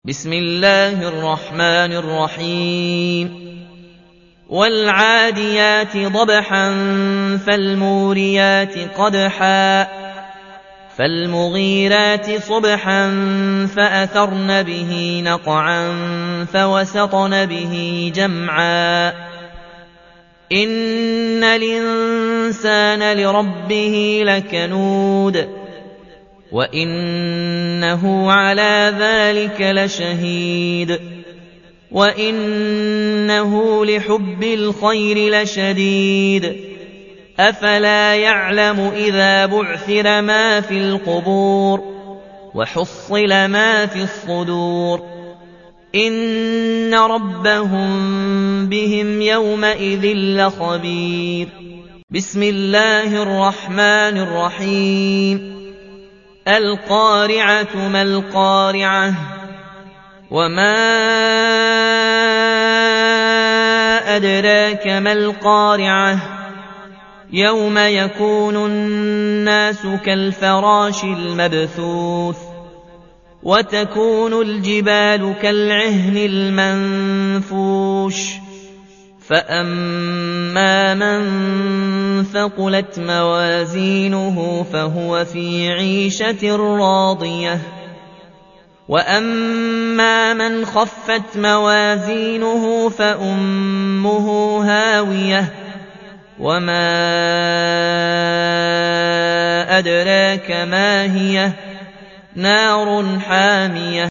بسم الله الرحمن الرحيم والعاديات ضبحا فالموريات قدحا فالمغيرات صبحا فأثرن به نقعا فوسطن به جمعا إن الإنسان لربه لكنود وإنه على ذلك لشهيد وإنه لحب الخير لشديد أفلا يعلم إذا بعثر ما في القبور وحصل ما في الصدور إن ربهم بهم يومئذ لخبير بسم الله الرحمن الرحيم القارعة ما القارعة وما أدراك ما القارعة يوم يكون الناس كالفراش المبثوث وتكون الجبال كالعهن المنفوش فأما من ثقلت موازينه فهو في عيشة راضية وأما من خفت موازينه فأمه هاوية وما أدراك ما هي نار حامية